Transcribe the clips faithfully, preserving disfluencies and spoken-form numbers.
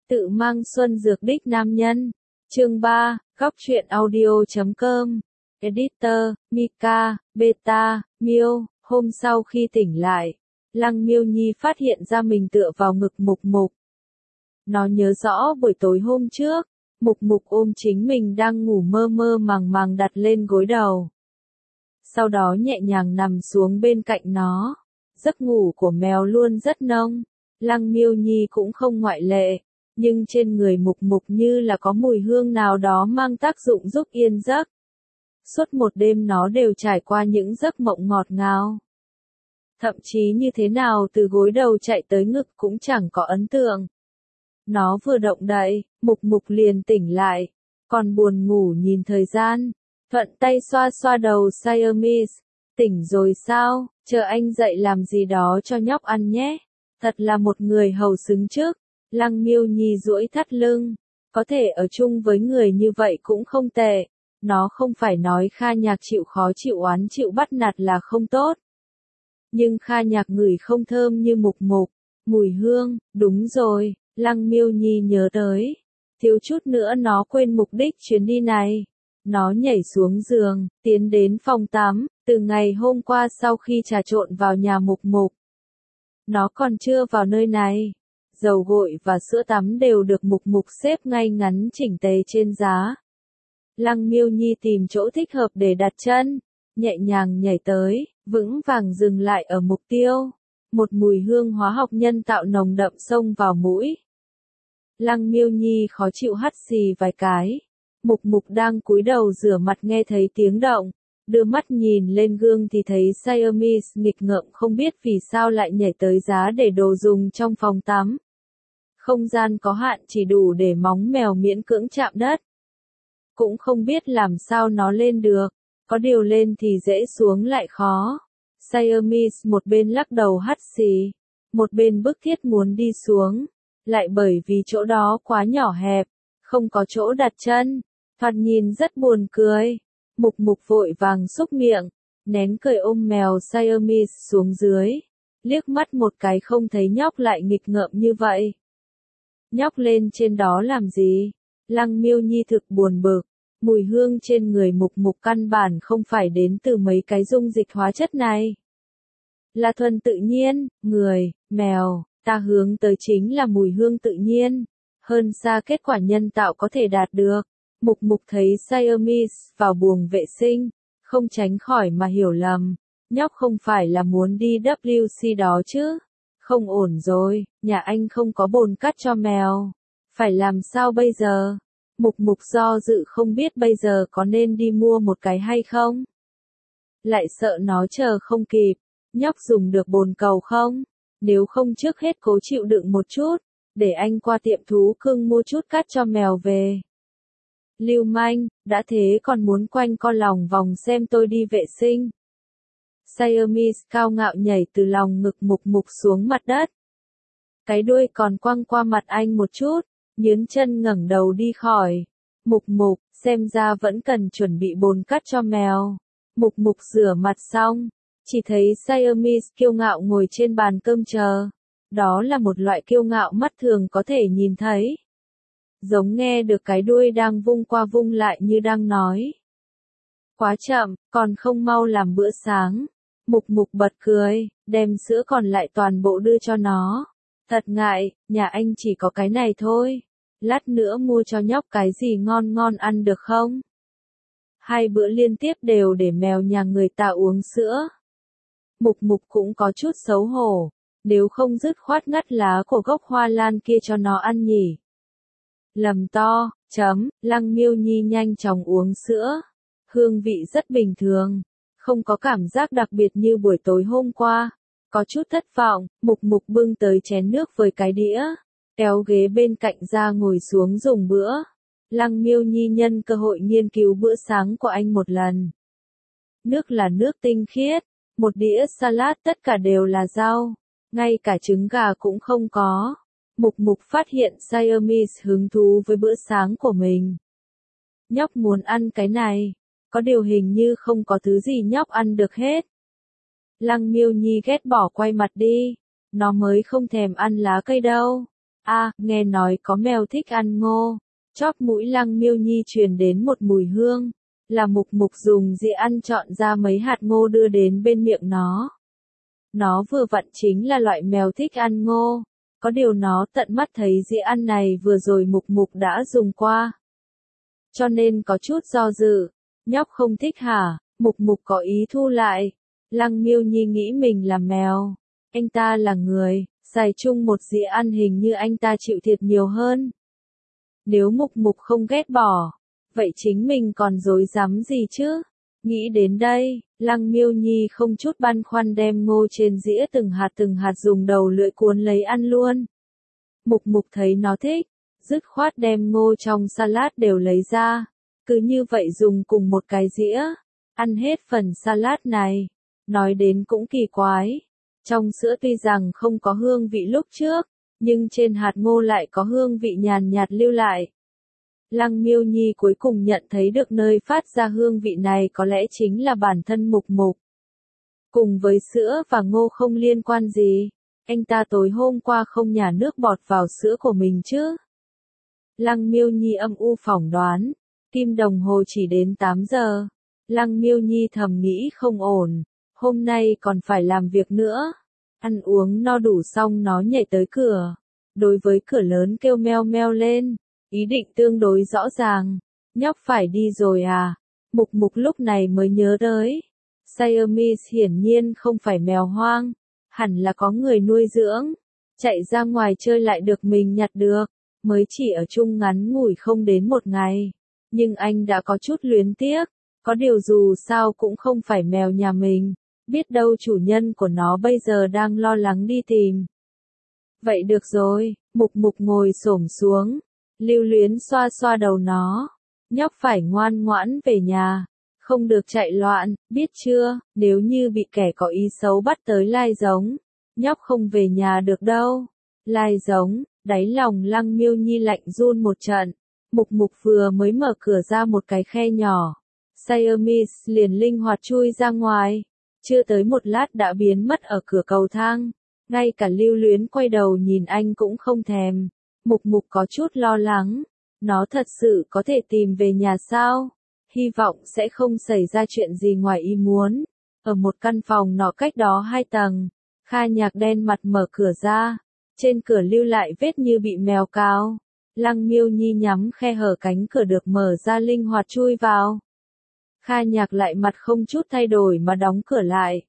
Tự mang xuân dược đích nam nhân. Chương ba, góc truyện audio chấm com. Editor, Mika, Beta, Miêu. Hôm sau khi tỉnh lại, Lăng Miêu Nhi phát hiện ra mình tựa vào ngực Mục Mục. Nó nhớ rõ buổi tối hôm trước, Mục Mục ôm chính mình đang ngủ mơ mơ màng màng đặt lên gối đầu. Sau đó nhẹ nhàng nằm xuống bên cạnh nó. Giấc ngủ của mèo luôn rất nông, Lăng Miêu Nhi cũng không ngoại lệ, nhưng trên người Mục Mục như là có mùi hương nào đó mang tác dụng giúp yên giấc. Suốt một đêm nó đều trải qua những giấc mộng ngọt ngào. Thậm chí như thế nào từ gối đầu chạy tới ngực cũng chẳng có ấn tượng. Nó vừa động đậy, Mục Mục liền tỉnh lại, còn buồn ngủ nhìn thời gian, thuận tay xoa xoa đầu Siamese. Tỉnh rồi sao, chờ anh dậy làm gì đó cho nhóc ăn nhé. Thật là một người hầu xứng trước. Lăng Miêu Nhi duỗi thắt lưng, có thể ở chung với người như vậy cũng không tệ. Nó không phải nói Kha Nhạc chịu khó chịu oán chịu bắt nạt là không tốt. Nhưng Kha Nhạc ngửi không thơm như Mục Mục, mùi hương, đúng rồi, Lăng Miêu Nhi nhớ tới. Thiếu chút nữa nó quên mục đích chuyến đi này. Nó nhảy xuống giường, tiến đến phòng tắm, từ ngày hôm qua sau khi trà trộn vào nhà Mục Mục. Nó còn chưa vào nơi này. Dầu gội và sữa tắm đều được Mục Mục xếp ngay ngắn chỉnh tề trên giá. Lăng Miêu Nhi tìm chỗ thích hợp để đặt chân, nhẹ nhàng nhảy tới, vững vàng dừng lại ở mục tiêu. Một mùi hương hóa học nhân tạo nồng đậm xông vào mũi. Lăng Miêu Nhi khó chịu hắt xì vài cái. Mục Mục đang cúi đầu rửa mặt nghe thấy tiếng động, đưa mắt nhìn lên gương thì thấy Siamese nghịch ngợm không biết vì sao lại nhảy tới giá để đồ dùng trong phòng tắm. Không gian có hạn chỉ đủ để móng mèo miễn cưỡng chạm đất. Cũng không biết làm sao nó lên được, có điều lên thì dễ xuống lại khó. Siamese một bên lắc đầu hắt xì, một bên bức thiết muốn đi xuống, lại bởi vì chỗ đó quá nhỏ hẹp, không có chỗ đặt chân, thoạt nhìn rất buồn cười. Mục Mục vội vàng xúc miệng, nén cười ôm mèo Siamese xuống dưới, liếc mắt một cái không thấy nhóc lại nghịch ngợm như vậy. Nhóc lên trên đó làm gì? Lăng Miêu Nhi thực buồn bực, mùi hương trên người Mục Mục căn bản không phải đến từ mấy cái dung dịch hóa chất này. Là thuần tự nhiên, người, mèo, ta hướng tới chính là mùi hương tự nhiên, hơn xa kết quả nhân tạo có thể đạt được. Mục Mục thấy Siamese vào buồng vệ sinh, không tránh khỏi mà hiểu lầm, nhóc không phải là muốn đi vê kép xê đó chứ. Không ổn rồi, nhà anh không có bồn cát cho mèo. Phải làm sao bây giờ? Mục Mục do dự không biết bây giờ có nên đi mua một cái hay không. Lại sợ nó chờ không kịp. Nhóc dùng được bồn cầu không? Nếu không trước hết cố chịu đựng một chút, để anh qua tiệm thú cưng mua chút cát cho mèo về. Lưu manh, đã thế còn muốn quanh co lòng vòng xem tôi đi vệ sinh. Siamese cao ngạo nhảy từ lòng ngực Mục Mục xuống mặt đất. Cái đuôi còn quăng qua mặt anh một chút, nhướn chân ngẩng đầu đi khỏi. Mục Mục, xem ra vẫn cần chuẩn bị bồn cát cho mèo. Mục Mục rửa mặt xong, chỉ thấy Siamese kiêu ngạo ngồi trên bàn cơm chờ. Đó là một loại kiêu ngạo mắt thường có thể nhìn thấy. Giống nghe được cái đuôi đang vung qua vung lại như đang nói. Quá chậm, còn không mau làm bữa sáng. Mục Mục bật cười, đem sữa còn lại toàn bộ đưa cho nó. Thật ngại, nhà anh chỉ có cái này thôi. Lát nữa mua cho nhóc cái gì ngon ngon ăn được không? Hai bữa liên tiếp đều để mèo nhà người ta uống sữa. Mục Mục cũng có chút xấu hổ, nếu không dứt khoát ngắt lá của gốc hoa lan kia cho nó ăn nhỉ. Lầm to, chấm, Lăng Miêu Nhi nhanh chóng uống sữa. Hương vị rất bình thường, không có cảm giác đặc biệt như buổi tối hôm qua. Có chút thất vọng, Mục Mục bưng tới chén nước với cái đĩa, kéo ghế bên cạnh ra ngồi xuống dùng bữa. Lăng Miêu Nhi nhân cơ hội nghiên cứu bữa sáng của anh một lần. Nước là nước tinh khiết, một đĩa salad tất cả đều là rau, ngay cả trứng gà cũng không có. Mục Mục phát hiện Siamese hứng thú với bữa sáng của mình. Nhóc muốn ăn cái này, có điều hình như không có thứ gì nhóc ăn được hết. Lăng Miêu Nhi ghét bỏ quay mặt đi, nó mới không thèm ăn lá cây đâu. A, nghe nói có mèo thích ăn ngô. Chóp mũi Lăng Miêu Nhi truyền đến một mùi hương, là Mục Mục dùng dĩa ăn chọn ra mấy hạt ngô đưa đến bên miệng nó. Nó vừa vặn chính là loại mèo thích ăn ngô, có điều nó tận mắt thấy dĩa ăn này vừa rồi Mục Mục đã dùng qua. Cho nên có chút do dự, nhóc không thích hả, Mục Mục có ý thu lại. Lăng Miêu Nhi nghĩ mình là mèo, anh ta là người, xài chung một dĩa ăn hình như anh ta chịu thiệt nhiều hơn. Nếu Mục Mục không ghét bỏ, vậy chính mình còn dối dám gì chứ? Nghĩ đến đây, Lăng Miêu Nhi không chút băn khoăn đem ngô trên dĩa từng hạt từng hạt dùng đầu lưỡi cuốn lấy ăn luôn. Mục Mục thấy nó thích, dứt khoát đem ngô trong salad đều lấy ra, cứ như vậy dùng cùng một cái dĩa, ăn hết phần salad này. Nói đến cũng kỳ quái, trong sữa tuy rằng không có hương vị lúc trước, nhưng trên hạt ngô lại có hương vị nhàn nhạt lưu lại. Lăng Miêu Nhi cuối cùng nhận thấy được nơi phát ra hương vị này có lẽ chính là bản thân Mục Mục. Cùng với sữa và ngô không liên quan gì, anh ta tối hôm qua không nhả nước bọt vào sữa của mình chứ. Lăng Miêu Nhi âm u phỏng đoán, kim đồng hồ chỉ đến tám giờ. Lăng Miêu Nhi thầm nghĩ không ổn, hôm nay còn phải làm việc nữa. Ăn uống no đủ xong nó nhảy tới cửa, đối với cửa lớn kêu meo meo lên. Ý định tương đối rõ ràng, nhóc phải đi rồi à? Mục Mục lúc này mới nhớ tới. Siamese hiển nhiên không phải mèo hoang, hẳn là có người nuôi dưỡng. Chạy ra ngoài chơi lại được mình nhặt được, mới chỉ ở chung ngắn ngủi không đến một ngày. Nhưng anh đã có chút luyến tiếc, có điều dù sao cũng không phải mèo nhà mình, biết đâu chủ nhân của nó bây giờ đang lo lắng đi tìm. Vậy được rồi, Mục Mục ngồi xổm xuống. Lưu luyến xoa xoa đầu nó. Nhóc phải ngoan ngoãn về nhà, không được chạy loạn, biết chưa, nếu như bị kẻ có ý xấu bắt tới lai giống, nhóc không về nhà được đâu. Lai giống, đáy lòng Lăng Miêu Nhi lạnh run một trận. Mục Mục vừa mới mở cửa ra một cái khe nhỏ, Siamese liền linh hoạt chui ra ngoài, chưa tới một lát đã biến mất ở cửa cầu thang. Ngay cả Lưu Luyến quay đầu nhìn anh cũng không thèm. Mục Mục có chút lo lắng, nó thật sự có thể tìm về nhà sao? Hy vọng sẽ không xảy ra chuyện gì ngoài ý muốn. Ở một căn phòng nọ cách đó hai tầng, Kha Nhạc đen mặt mở cửa ra, trên cửa lưu lại vết như bị mèo cào. Lăng Miêu Nhi nhắm khe hở cánh cửa được mở ra linh hoạt chui vào. Kha Nhạc lại mặt không chút thay đổi mà đóng cửa lại.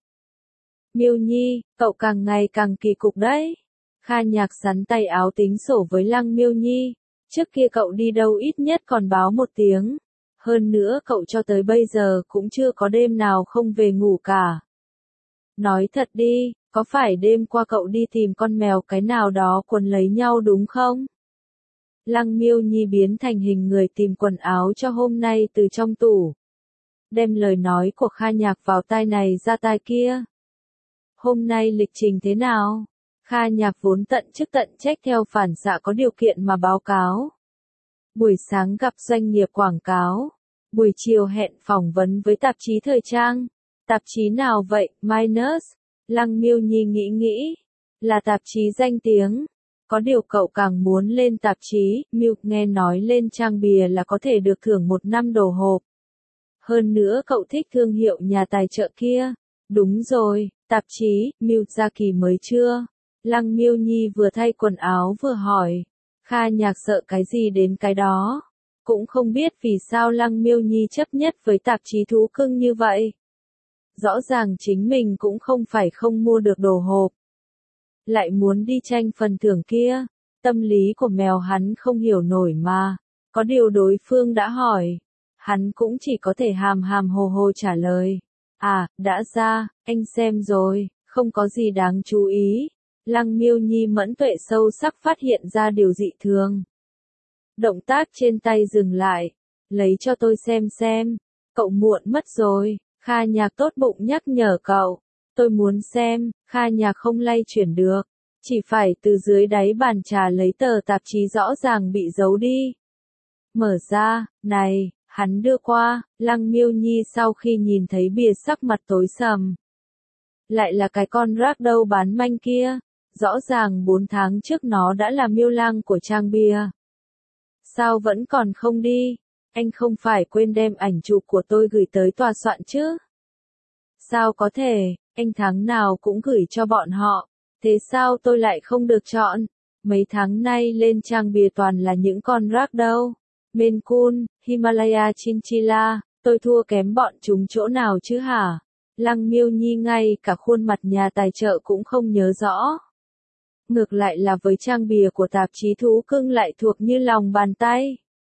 Miêu Nhi, cậu càng ngày càng kỳ cục đấy. Kha Nhạc sắn tay áo tính sổ với Lăng Miêu Nhi, trước kia cậu đi đâu ít nhất còn báo một tiếng, hơn nữa cậu cho tới bây giờ cũng chưa có đêm nào không về ngủ cả. Nói thật đi, có phải đêm qua cậu đi tìm con mèo cái nào đó quấn lấy nhau đúng không? Lăng Miêu Nhi biến thành hình người tìm quần áo cho hôm nay từ trong tủ, đem lời nói của Kha Nhạc vào tai này ra tai kia. Hôm nay lịch trình thế nào? Kha Nhạc vốn tận chức tận trách theo phản xạ có điều kiện mà báo cáo. Buổi sáng gặp doanh nghiệp quảng cáo, buổi chiều hẹn phỏng vấn với tạp chí thời trang. Tạp chí nào vậy, Minus? Lăng Miêu Nhi nghĩ nghĩ, là tạp chí danh tiếng. Có điều cậu càng muốn lên tạp chí, Milk nghe nói lên trang bìa là có thể được thưởng một năm đồ hộp. Hơn nữa cậu thích thương hiệu nhà tài trợ kia. Đúng rồi, tạp chí, Milk ra kỳ mới chưa? Lăng Miêu Nhi vừa thay quần áo vừa hỏi. Kha Nhạc sợ cái gì đến cái đó. Cũng không biết vì sao Lăng Miêu Nhi chấp nhất với tạp chí thú cưng như vậy. Rõ ràng chính mình cũng không phải không mua được đồ hộp, lại muốn đi tranh phần thưởng kia. Tâm lý của mèo hắn không hiểu nổi mà. Có điều đối phương đã hỏi, hắn cũng chỉ có thể hàm hàm hồ hồ trả lời. À, đã ra, anh xem rồi, không có gì đáng chú ý. Lăng Miêu Nhi mẫn tuệ sâu sắc phát hiện ra điều dị thường. Động tác trên tay dừng lại, lấy cho tôi xem xem. Cậu muộn mất rồi. Kha Nhạc tốt bụng nhắc nhở cậu. Tôi muốn xem. Kha Nhạc không lay chuyển được, chỉ phải từ dưới đáy bàn trà lấy tờ tạp chí rõ ràng bị giấu đi. Mở ra, này, hắn đưa qua. Lăng Miêu Nhi sau khi nhìn thấy bìa sắc mặt tối sầm. Lại là cái con rác đâu bán manh kia. rõ ràng bốn tháng trước nó đã là miêu lang của trang bìa. Sao vẫn còn không đi? Anh không phải quên đem ảnh chụp của tôi gửi tới tòa soạn chứ? Sao có thể, anh tháng nào cũng gửi cho bọn họ, thế sao tôi lại không được chọn? Mấy tháng nay lên trang bìa toàn là những con rác đâu. Maine Coon, Himalaya Chinchilla, tôi thua kém bọn chúng chỗ nào chứ hả? Lăng Miêu Nhi ngay cả khuôn mặt nhà tài trợ cũng không nhớ rõ. Ngược lại là với trang bìa của tạp chí Thú Cưng lại thuộc như lòng bàn tay.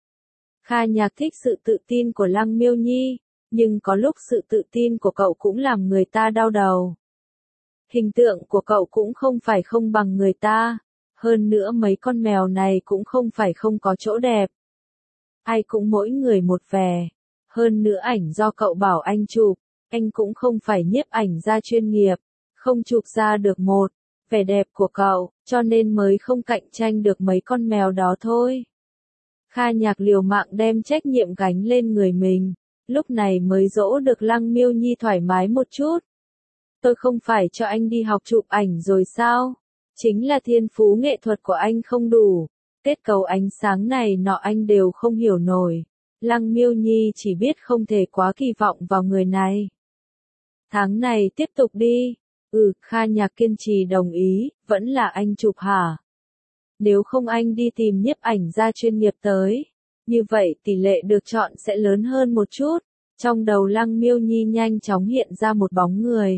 Kha Nhạc thích sự tự tin của Lăng Miêu Nhi, nhưng có lúc sự tự tin của cậu cũng làm người ta đau đầu. Hình tượng của cậu cũng không phải không bằng người ta, hơn nữa mấy con mèo này cũng không phải không có chỗ đẹp. Ai cũng mỗi người một vẻ, hơn nữa ảnh do cậu bảo anh chụp, anh cũng không phải nhiếp ảnh gia chuyên nghiệp, không chụp ra được một vẻ đẹp của cậu, cho nên mới không cạnh tranh được mấy con mèo đó thôi. Kha Nhạc liều mạng đem trách nhiệm gánh lên người mình, lúc này mới dỗ được Lăng Miêu Nhi thoải mái một chút. Tôi không phải cho anh đi học chụp ảnh rồi sao? Chính là thiên phú nghệ thuật của anh không đủ, kết cấu ánh sáng này nọ anh đều không hiểu nổi. Lăng Miêu Nhi chỉ biết không thể quá kỳ vọng vào người này. Tháng này tiếp tục đi. Ừ, Kha Nhạc kiên trì đồng ý, vẫn là anh chụp hả? Nếu không anh đi tìm nhiếp ảnh gia chuyên nghiệp tới. Như vậy tỷ lệ được chọn sẽ lớn hơn một chút. Trong đầu Lăng Miêu Nhi nhanh chóng hiện ra một bóng người.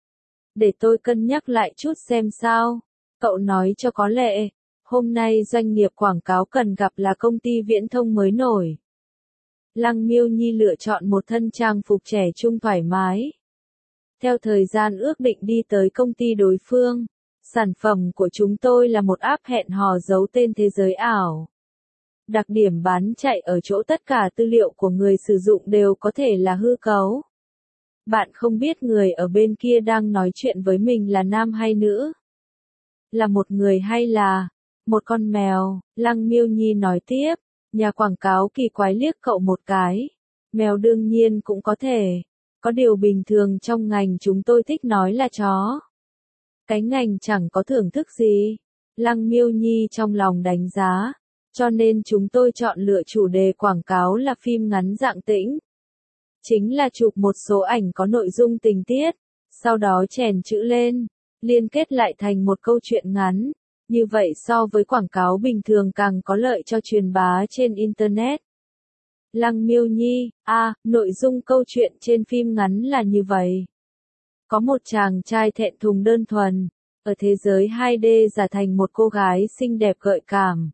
Để tôi cân nhắc lại chút xem sao. Cậu nói cho có lệ. Hôm nay doanh nghiệp quảng cáo cần gặp là công ty viễn thông mới nổi. Lăng Miêu Nhi lựa chọn một thân trang phục trẻ trung thoải mái. Theo thời gian ước định đi tới công ty đối phương. Sản phẩm của chúng tôi là một app hẹn hò giấu tên thế giới ảo. Đặc điểm bán chạy ở chỗ tất cả tư liệu của người sử dụng đều có thể là hư cấu. Bạn không biết người ở bên kia đang nói chuyện với mình là nam hay nữ. Là một người hay là một con mèo, Lăng Miêu Nhi nói tiếp. Nhà quảng cáo kỳ quái liếc cậu một cái. Mèo đương nhiên cũng có thể. Có điều bình thường trong ngành chúng tôi thích nói là chó. Cái ngành chẳng có thưởng thức gì. Lăng Miêu Nhi trong lòng đánh giá. Cho nên chúng tôi chọn lựa chủ đề quảng cáo là phim ngắn dạng tĩnh. Chính là chụp một số ảnh có nội dung tình tiết. Sau đó chèn chữ lên. Liên kết lại thành một câu chuyện ngắn. Như vậy so với quảng cáo bình thường càng có lợi cho truyền bá trên Internet. Lăng Miêu Nhi, à, nội dung câu chuyện trên phim ngắn là như vậy. Có một chàng trai thẹn thùng đơn thuần, ở thế giới hai D giả thành một cô gái xinh đẹp gợi cảm.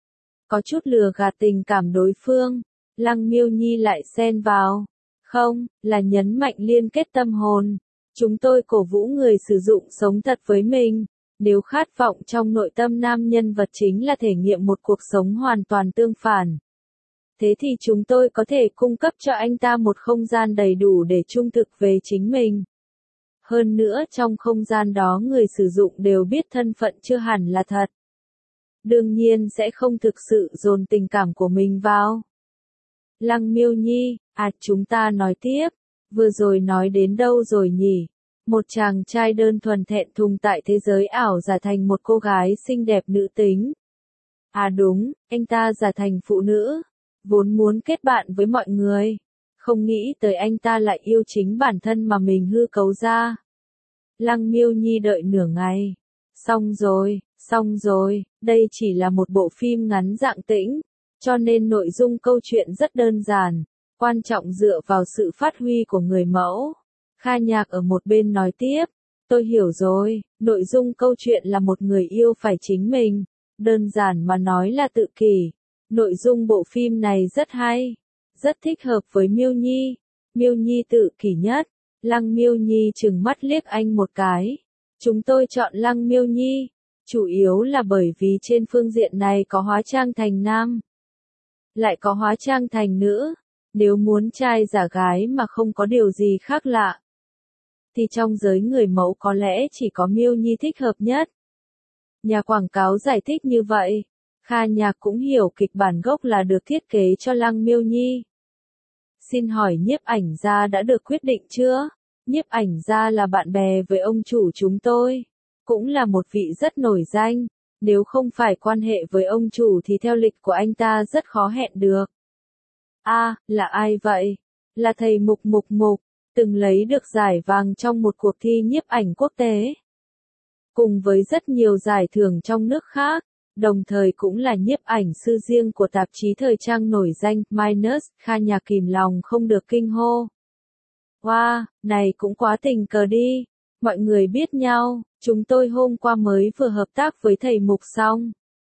Có chút lừa gạt tình cảm đối phương, Lăng Miêu Nhi lại xen vào. Không, là nhấn mạnh liên kết tâm hồn. Chúng tôi cổ vũ người sử dụng sống thật với mình. Nếu khát vọng trong nội tâm nam nhân vật chính là thể nghiệm một cuộc sống hoàn toàn tương phản. Thế thì chúng tôi có thể cung cấp cho anh ta một không gian đầy đủ để trung thực về chính mình. Hơn nữa trong không gian đó người sử dụng đều biết thân phận chưa hẳn là thật. Đương nhiên sẽ không thực sự dồn tình cảm của mình vào. Lăng Miêu Nhi, à chúng ta nói tiếp, vừa rồi nói đến đâu rồi nhỉ? Một chàng trai đơn thuần thẹn thùng tại thế giới ảo giả thành một cô gái xinh đẹp nữ tính. À đúng, anh ta giả thành phụ nữ, vốn muốn kết bạn với mọi người. Không nghĩ tới anh ta lại yêu chính bản thân mà mình hư cấu ra. Lăng Miêu Nhi đợi nửa ngày. Xong rồi, xong rồi, đây chỉ là một bộ phim ngắn dạng tĩnh, cho nên nội dung câu chuyện rất đơn giản, quan trọng dựa vào sự phát huy của người mẫu. Kha Nhạc ở một bên nói tiếp, tôi hiểu rồi, nội dung câu chuyện là một người yêu phải chính mình, đơn giản mà nói là tự kỷ. Nội dung bộ phim này rất hay, rất thích hợp với Miêu Nhi. Miêu Nhi tự kỷ nhất. Lăng Miêu Nhi trừng mắt liếc anh một cái. Chúng tôi chọn Lăng Miêu Nhi, chủ yếu là bởi vì trên phương diện này có hóa trang thành nam, lại có hóa trang thành nữ. Nếu muốn trai giả gái mà không có điều gì khác lạ, thì trong giới người mẫu có lẽ chỉ có Miêu Nhi thích hợp nhất. Nhà quảng cáo giải thích như vậy. Kha Nhạc cũng hiểu kịch bản gốc là được thiết kế cho Lăng Miêu Nhi. Xin hỏi nhiếp ảnh gia đã được quyết định chưa? Nhiếp ảnh gia là bạn bè với ông chủ chúng tôi. cũng là một vị rất nổi danh, nếu không phải quan hệ với ông chủ thì theo lịch của anh ta rất khó hẹn được. A, à, là ai vậy? Là thầy Mục Mục Mục, từng lấy được giải vàng trong một cuộc thi nhiếp ảnh quốc tế. Cùng với rất nhiều giải thưởng trong nước khác, đồng thời cũng là nhiếp ảnh sư riêng của tạp chí thời trang nổi danh Minus, Kha Nhạc kìm lòng không được kinh hô. Wow, này cũng quá tình cờ đi, mọi người biết nhau, chúng tôi hôm qua mới vừa hợp tác với thầy Mục xong.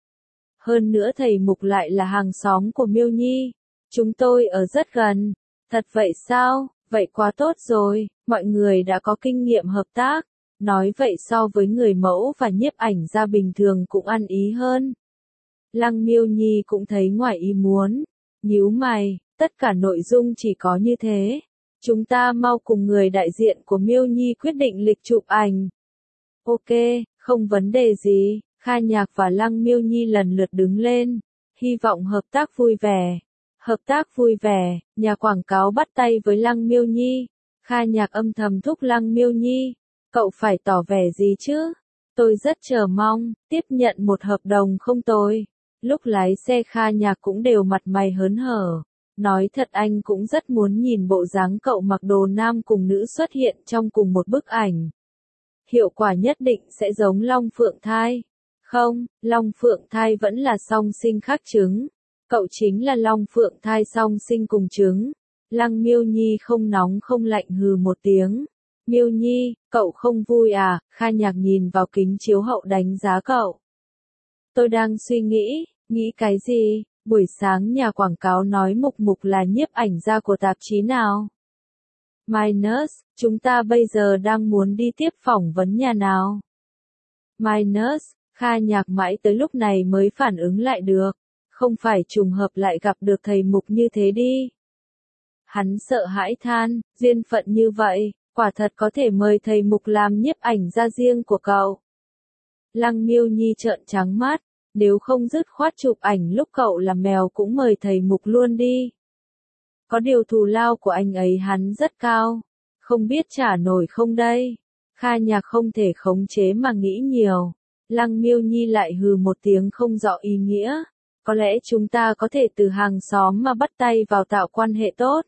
Hơn nữa thầy Mục lại là hàng xóm của Miêu Nhi, chúng tôi ở rất gần. Thật vậy sao? Vậy quá tốt rồi, mọi người đã có kinh nghiệm hợp tác. Nói vậy so với người mẫu và nhiếp ảnh gia bình thường cũng ăn ý hơn. Lăng Miêu Nhi cũng thấy ngoài ý muốn. Nhíu mày, tất cả nội dung chỉ có như thế. Chúng ta mau cùng người đại diện của Miêu Nhi quyết định lịch chụp ảnh. Ok, không vấn đề gì. Kha Nhạc và Lăng Miêu Nhi lần lượt đứng lên. Hy vọng hợp tác vui vẻ. Hợp tác vui vẻ, nhà quảng cáo bắt tay với Lăng Miêu Nhi. Kha Nhạc âm thầm thúc Lăng Miêu Nhi. Cậu phải tỏ vẻ gì chứ? Tôi rất chờ mong, tiếp nhận một hợp đồng không tồi. Lúc lái xe Kha Nhạc cũng đều mặt mày hớn hở. Nói thật anh cũng rất muốn nhìn bộ dáng cậu mặc đồ nam cùng nữ xuất hiện trong cùng một bức ảnh. Hiệu quả nhất định sẽ giống Long Phượng Thai. Không, Long Phượng Thai vẫn là song sinh khác trứng. Cậu chính là Long Phượng Thai song sinh cùng trứng. Lăng Miêu Nhi không nóng không lạnh hừ một tiếng. Miêu Nhi, cậu không vui à? Kha Nhạc nhìn vào kính chiếu hậu đánh giá cậu. Tôi đang suy nghĩ, nghĩ cái gì? Buổi sáng nhà quảng cáo nói Mục Mục là nhiếp ảnh gia của tạp chí nào? Minus, chúng ta bây giờ đang muốn đi tiếp phỏng vấn nhà nào? Minus, Kha Nhạc mãi tới lúc này mới phản ứng lại được. Không phải trùng hợp lại gặp được thầy Mục như thế đi. Hắn sợ hãi than, duyên phận như vậy, quả thật có thể mời thầy Mục làm nhiếp ảnh gia riêng của cậu. Lăng Miêu Nhi trợn trắng mắt, nếu không dứt khoát chụp ảnh lúc cậu là mèo cũng mời thầy Mục luôn đi. Có điều thù lao của anh ấy hắn rất cao, không biết trả nổi không đây. Kha Nhạc không thể khống chế mà nghĩ nhiều. Lăng Miêu Nhi lại hừ một tiếng không rõ ý nghĩa. Có lẽ chúng ta có thể từ hàng xóm mà bắt tay vào tạo quan hệ tốt.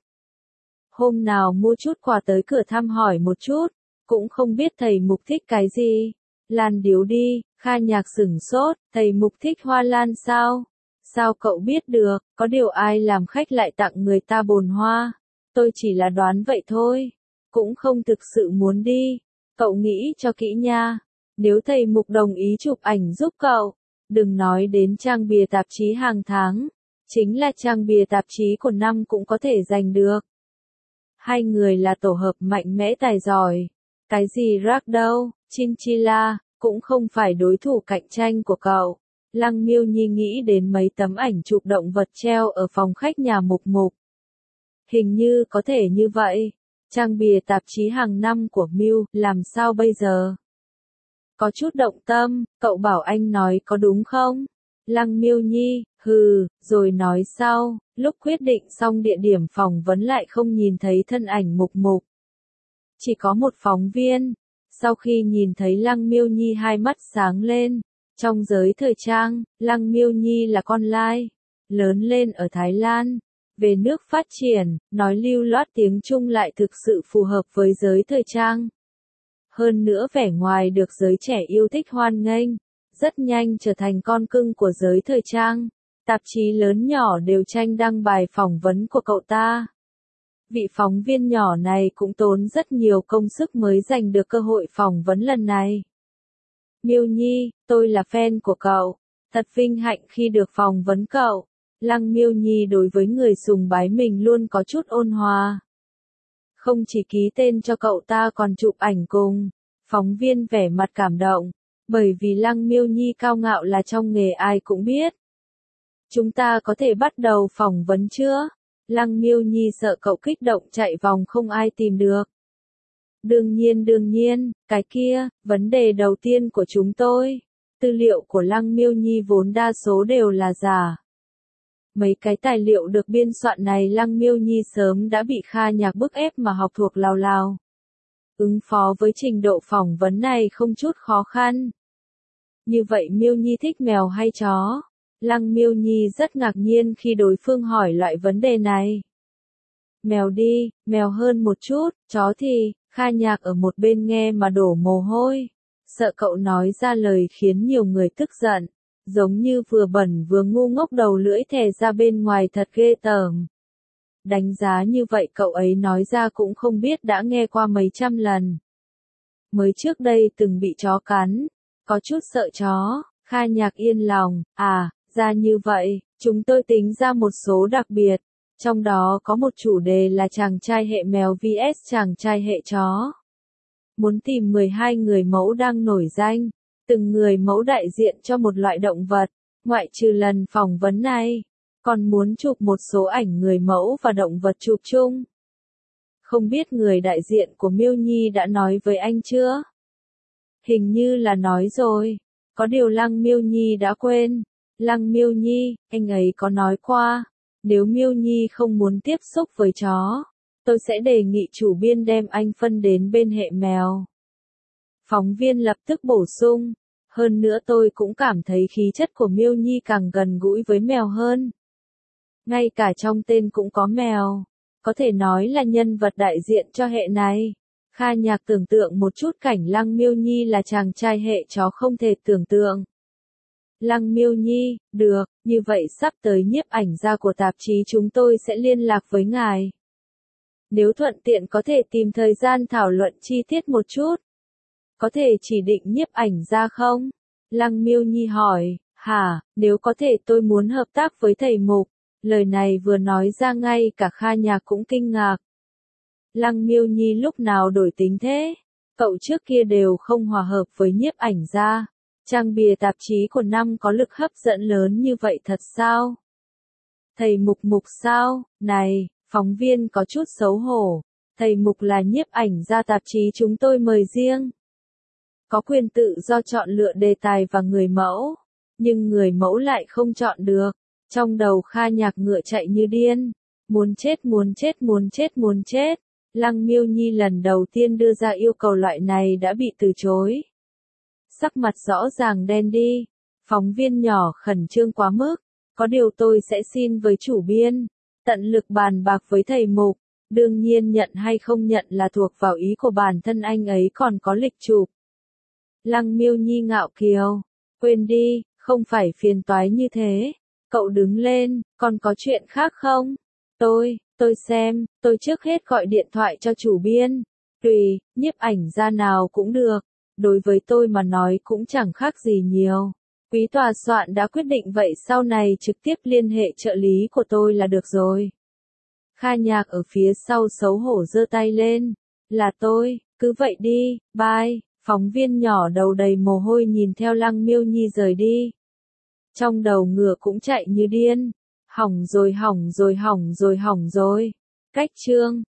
Hôm nào mua chút quà tới cửa thăm hỏi một chút, cũng không biết thầy Mục thích cái gì. Lan điếu đi, Kha Nhạc sửng sốt, thầy Mục thích hoa lan sao? Sao cậu biết được, có điều ai làm khách lại tặng người ta bồn hoa? Tôi chỉ là đoán vậy thôi, cũng không thực sự muốn đi. Cậu nghĩ cho kỹ nha, nếu thầy Mục đồng ý chụp ảnh giúp cậu, đừng nói đến trang bìa tạp chí hàng tháng, chính là trang bìa tạp chí của năm cũng có thể giành được. Hai người là tổ hợp mạnh mẽ tài giỏi. Cái gì rác đâu, Chinchilla, cũng không phải đối thủ cạnh tranh của cậu. Lăng Miêu Nhi nghĩ đến mấy tấm ảnh chụp động vật treo ở phòng khách nhà Mục Mục. Hình như có thể như vậy. Trang bìa tạp chí hàng năm của Miu, làm sao bây giờ? Có chút động tâm, cậu bảo anh nói có đúng không? Lăng Miêu Nhi, hừ, rồi nói sau, lúc quyết định xong địa điểm phỏng vấn lại không nhìn thấy thân ảnh Mục Mục. Chỉ có một phóng viên. Sau khi nhìn thấy Lăng Miêu Nhi hai mắt sáng lên. Trong giới thời trang, Lăng Miêu Nhi là con lai. Lớn lên ở Thái Lan. Về nước phát triển, nói lưu loát tiếng Trung lại thực sự phù hợp với giới thời trang. Hơn nữa vẻ ngoài được giới trẻ yêu thích hoan nghênh. Rất nhanh trở thành con cưng của giới thời trang. Tạp chí lớn nhỏ đều tranh đăng bài phỏng vấn của cậu ta. Vị phóng viên nhỏ này cũng tốn rất nhiều công sức mới giành được cơ hội phỏng vấn lần này. Miêu Nhi, tôi là fan của cậu. Thật vinh hạnh khi được phỏng vấn cậu. Lăng Miêu Nhi đối với người sùng bái mình luôn có chút ôn hòa. Không chỉ ký tên cho cậu ta còn chụp ảnh cùng. Phóng viên vẻ mặt cảm động. Bởi vì Lăng Miêu Nhi cao ngạo là trong nghề ai cũng biết. Chúng ta có thể bắt đầu phỏng vấn chưa? Lăng Miêu Nhi sợ cậu kích động chạy vòng không ai tìm được. Đương nhiên đương nhiên, cái kia, vấn đề đầu tiên của chúng tôi. Tư liệu của Lăng Miêu Nhi vốn đa số đều là giả. Mấy cái tài liệu được biên soạn này Lăng Miêu Nhi sớm đã bị Kha Nhạc bức ép mà học thuộc lào lào. Ứng phó với trình độ phỏng vấn này không chút khó khăn. Như vậy Miêu Nhi thích mèo hay chó? Lăng Miêu Nhi rất ngạc nhiên khi đối phương hỏi loại vấn đề này. Mèo đi, mèo hơn một chút, chó thì, Kha Nhạc ở một bên nghe mà đổ mồ hôi. Sợ cậu nói ra lời khiến nhiều người tức giận. Giống như vừa bẩn vừa ngu ngốc đầu lưỡi thè ra bên ngoài thật ghê tởm. Đánh giá như vậy cậu ấy nói ra cũng không biết đã nghe qua mấy trăm lần. Mới trước đây từng bị chó cắn, có chút sợ chó, Kha Nhạc yên lòng, à, ra như vậy, chúng tôi tính ra một số đặc biệt, trong đó có một chủ đề là chàng trai hệ mèo vs chàng trai hệ chó. Muốn tìm mười hai người mẫu đang nổi danh, từng người mẫu đại diện cho một loại động vật, ngoại trừ lần phỏng vấn này, còn muốn chụp một số ảnh người mẫu và động vật chụp chung. Không biết người đại diện của Miêu Nhi đã nói với anh chưa? Hình như là nói rồi, có điều Lăng Miêu Nhi đã quên. Lăng Miêu Nhi, anh ấy có nói qua, nếu Miêu Nhi không muốn tiếp xúc với chó, tôi sẽ đề nghị chủ biên đem anh phân đến bên hệ mèo. Phóng viên lập tức bổ sung, hơn nữa tôi cũng cảm thấy khí chất của Miêu Nhi càng gần gũi với mèo hơn. Ngay cả trong tên cũng có mèo, có thể nói là nhân vật đại diện cho hệ này. Kha Nhạc tưởng tượng một chút cảnh Lăng Miêu Nhi là chàng trai hệ chó không thể tưởng tượng. Lăng Miêu Nhi, được, như vậy sắp tới nhiếp ảnh gia của tạp chí chúng tôi sẽ liên lạc với ngài. Nếu thuận tiện có thể tìm thời gian thảo luận chi tiết một chút. Có thể chỉ định nhiếp ảnh gia không? Lăng Miêu Nhi hỏi, hả, nếu có thể tôi muốn hợp tác với thầy Mục. Lời này vừa nói ra ngay cả Kha Nhạc cũng kinh ngạc. Lăng Miêu Nhi lúc nào đổi tính thế? Cậu trước kia đều không hòa hợp với nhiếp ảnh gia. Trang bìa tạp chí của năm có lực hấp dẫn lớn như vậy thật sao? Thầy Mục Mục sao? Này, phóng viên có chút xấu hổ. Thầy Mục là nhiếp ảnh gia tạp chí chúng tôi mời riêng. Có quyền tự do chọn lựa đề tài và người mẫu. Nhưng người mẫu lại không chọn được. Trong đầu Kha Nhạc ngựa chạy như điên. Muốn chết muốn chết muốn chết muốn chết. Lăng Miêu Nhi lần đầu tiên đưa ra yêu cầu loại này đã bị từ chối. Sắc mặt rõ ràng đen đi. Phóng viên nhỏ khẩn trương quá mức. Có điều tôi sẽ xin với chủ biên. Tận lực bàn bạc với thầy Mục. Đương nhiên nhận hay không nhận là thuộc vào ý của bản thân anh ấy còn có lịch chụp. Lăng Miêu Nhi ngạo kiều. Quên đi, không phải phiền toái như thế. Cậu đứng lên, còn có chuyện khác không? Tôi, tôi xem, tôi trước hết gọi điện thoại cho chủ biên. Tùy, nhiếp ảnh gia nào cũng được. Đối với tôi mà nói cũng chẳng khác gì nhiều. Quý tòa soạn đã quyết định vậy sau này trực tiếp liên hệ trợ lý của tôi là được rồi. Kha Nhạc ở phía sau xấu hổ giơ tay lên. Là tôi, cứ vậy đi, bye. Phóng viên nhỏ đầu đầy mồ hôi nhìn theo Lăng Miêu Nhi rời đi. Trong đầu ngựa cũng chạy như điên. Hỏng rồi hỏng rồi hỏng rồi hỏng rồi. Cách chương